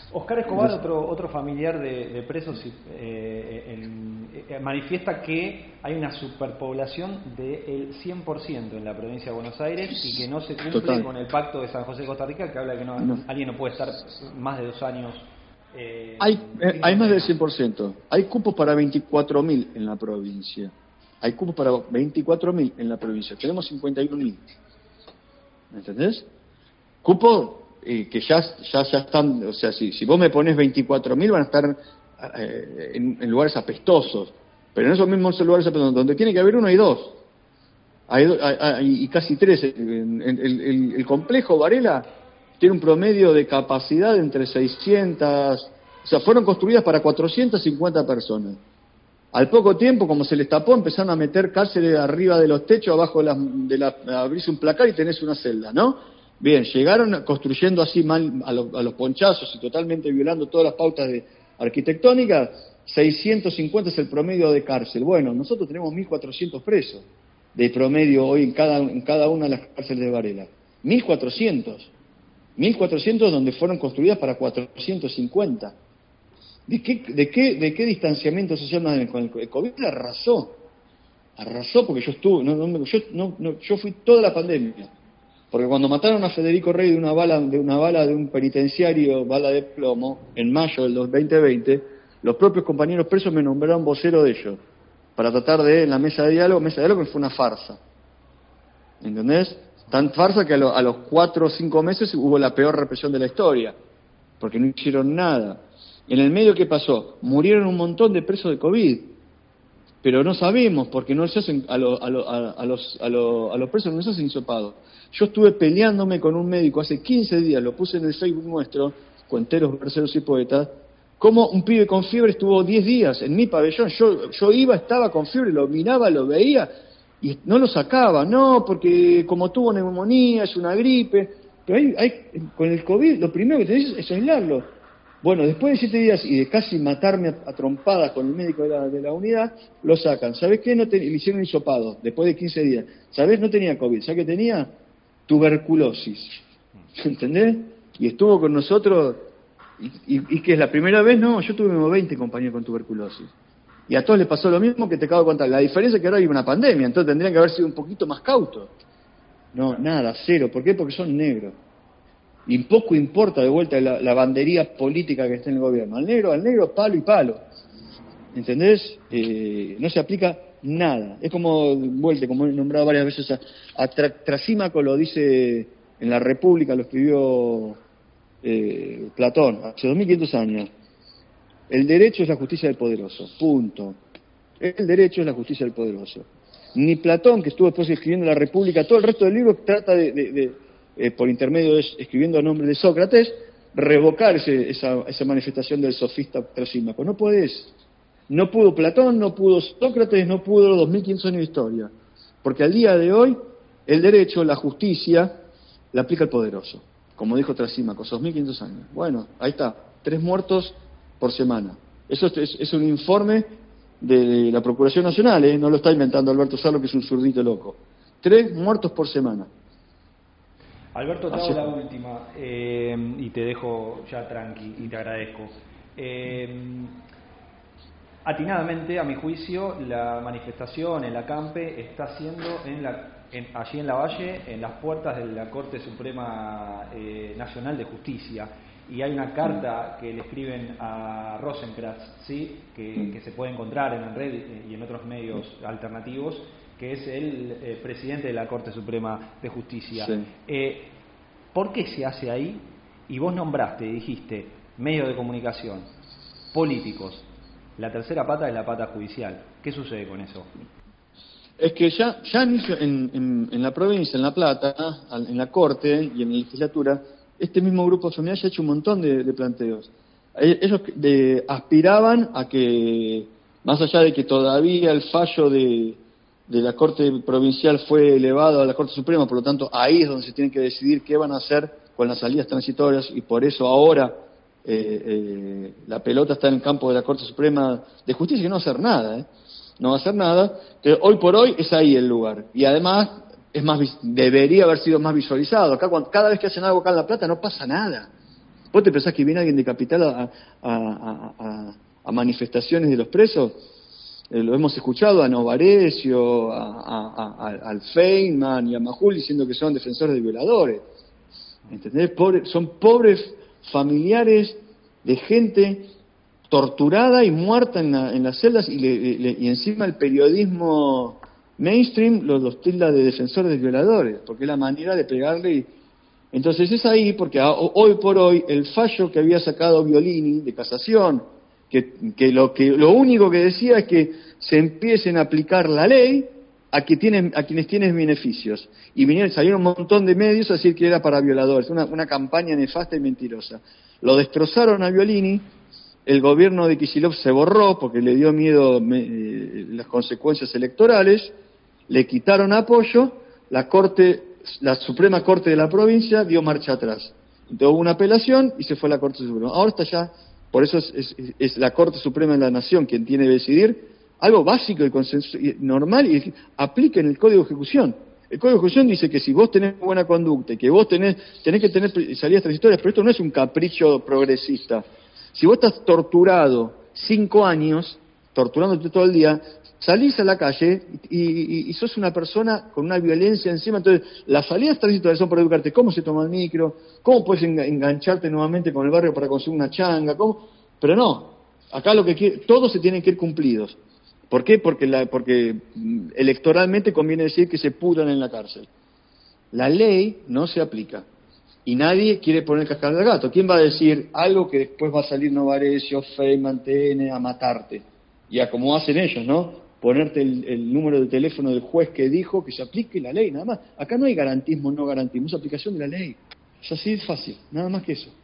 Oscar Escobar, otro familiar de presos, manifiesta que hay una superpoblación del 100% en la provincia de Buenos Aires y que no se cumple con el pacto de San José de Costa Rica, que habla que alguien no puede estar más de 2 años. Hay más del 100%. Hay cupos para 24.000 en la provincia. Hay cupos para 24.000 en la provincia. Tenemos 51.000. ¿Me entendés? Cupos que ya están, o sea, si vos me pones 24.000 van a estar en lugares apestosos, pero en esos mismos lugares apestosos, donde tiene que haber uno hay dos, y casi tres. El complejo Varela tiene un promedio de capacidad entre 600, o sea, fueron construidas para 450 personas. Al poco tiempo, como se les tapó, empezaron a meter cárceles arriba de los techos, abajo abrirse un placar y tenés una celda, ¿no? Bien, llegaron construyendo así mal a los ponchazos y totalmente violando todas las pautas arquitectónicas. 650 es el promedio de cárcel. Bueno, nosotros tenemos 1.400 presos de promedio hoy en cada una de las cárceles de Varela. 1.400 donde fueron construidas para 450. ¿De qué distanciamiento social más? Con el COVID arrasó porque yo estuve, yo fui toda la pandemia. Porque cuando mataron a Federico Rey de una bala de un penitenciario, bala de plomo, en mayo del 2020, los propios compañeros presos me nombraron vocero de ellos, para tratar de, en la mesa de diálogo que fue una farsa. ¿Entendés? Tan farsa que a los 4 o 5 meses hubo la peor represión de la historia, porque no hicieron nada. En el medio, ¿qué pasó? Murieron un montón de presos de COVID, pero no sabemos, porque no se hacen a los presos no se hacen hisopados. Yo estuve peleándome con un médico hace 15 días, lo puse en el Facebook nuestro, Cuenteros, Verseros y Poetas, como un pibe con fiebre estuvo 10 días en mi pabellón. Yo estaba con fiebre, lo miraba, lo veía, y no lo sacaba, no, porque como tuvo neumonía, es una gripe. Pero con el COVID, lo primero que tenés es aislarlo. Bueno, después de 7 días y de casi matarme a trompadas con el médico de la unidad, lo sacan. ¿Sabés qué? Le hicieron un hisopado, después de 15 días. ¿Sabés? No tenía COVID. ¿Sabés qué tenía? Tuberculosis. ¿Entendés? Y estuvo con nosotros, y que es la primera vez, no, yo tuve como 20 compañeros con tuberculosis. Y a todos les pasó lo mismo que te acabo de contar. La diferencia es que ahora hay una pandemia, entonces tendrían que haber sido un poquito más cautos. No, nada, cero. ¿Por qué? Porque son negros. Y poco importa de vuelta la bandería política que está en el gobierno. Al negro, palo y palo. ¿Entendés? No se aplica nada. Es como he nombrado varias veces a Trasímaco, lo dice en la República, lo escribió Platón, hace 2500 años. El derecho es la justicia del poderoso. Punto. El derecho es la justicia del poderoso. Ni Platón, que estuvo después escribiendo la República, todo el resto del libro trata por intermedio escribiendo a nombre de Sócrates, revocar esa manifestación del sofista Trasímaco. No podés. No pudo Platón, no pudo Sócrates, no pudo los 2500 años de historia. Porque al día de hoy, el derecho, la justicia, la aplica el poderoso. Como dijo Trasímaco, esos 1500 años. Bueno, ahí está. 3 muertos por semana. Eso es un informe de la Procuración Nacional, no lo está inventando Alberto Sarlo, que es un zurdito loco. 3 muertos por semana. Alberto, te hago la última y te dejo ya tranqui y te agradezco. Atinadamente, a mi juicio, la manifestación, el acampe, está haciendo allí en la Valle, en las puertas de la Corte Suprema Nacional de Justicia. Y hay una carta que le escriben a Rosenkrantz, ¿sí? que se puede encontrar en la red y en otros medios alternativos, que es el presidente de la Corte Suprema de Justicia. Sí. ¿Por qué se hace ahí? Y vos nombraste, dijiste, medios de comunicación, políticos. La tercera pata es la pata judicial. ¿Qué sucede con eso? Es que ya en la provincia, en La Plata, en la Corte y en la legislatura, este mismo grupo familiar ya ha hecho un montón de planteos. Ellos aspiraban a que, más allá de que todavía el fallo de la Corte Provincial fue elevado a la Corte Suprema, por lo tanto ahí es donde se tiene que decidir qué van a hacer con las salidas transitorias, y por eso ahora la pelota está en el campo de la Corte Suprema de Justicia, que no va a hacer nada, no va a hacer nada, que hoy por hoy es ahí el lugar, y además debería haber sido más visualizado. Cada vez que hacen algo acá en La Plata no pasa nada. ¿Vos te pensás que viene alguien de Capital a manifestaciones de los presos? Lo hemos escuchado a Novarecio, al Feynman y a Majul diciendo que son defensores de violadores. ¿Entendés? Son pobres familiares de gente torturada y muerta en las celdas y encima el periodismo mainstream los tilda de defensores de violadores, porque es la manera de pegarle. Entonces es ahí porque hoy por hoy el fallo que había sacado Violini de casación, que lo único que decía es que se empiecen a aplicar la ley a quienes tienen beneficios. Y salieron un montón de medios a decir que era para violadores, una campaña nefasta y mentirosa. Lo destrozaron a Violini, el gobierno de Kicillof se borró porque le dio miedo las consecuencias electorales, le quitaron apoyo, la Suprema Corte de la provincia dio marcha atrás. Entonces hubo una apelación y se fue a la Corte Suprema. Ahora está ya, por eso es la Corte Suprema de la Nación quien tiene que decidir algo básico y consenso normal y apliquen el Código de Ejecución. El Código de Ejecución dice que si vos tenés buena conducta y que vos tenés que tener salidas transitorias, pero esto no es un capricho progresista. Si vos estás torturado 5 años, torturándote todo el día, salís a la calle y sos una persona con una violencia encima. Entonces, las salidas transitorias son para educarte cómo se toma el micro, cómo puedes engancharte nuevamente con el barrio para conseguir una changa, pero no, acá todos se tienen que ir cumplidos. ¿Por qué? Porque electoralmente conviene decir que se pudran en la cárcel. La ley no se aplica. Y nadie quiere poner cascabel al gato. ¿Quién va a decir algo que después va a salir Novarecio, Feynman, TN a matarte? Y a como hacen ellos, ¿no? Ponerte el número de teléfono del juez que dijo que se aplique la ley, nada más. Acá no hay garantismo, no garantismo, es aplicación de la ley. Es así de fácil, nada más que eso.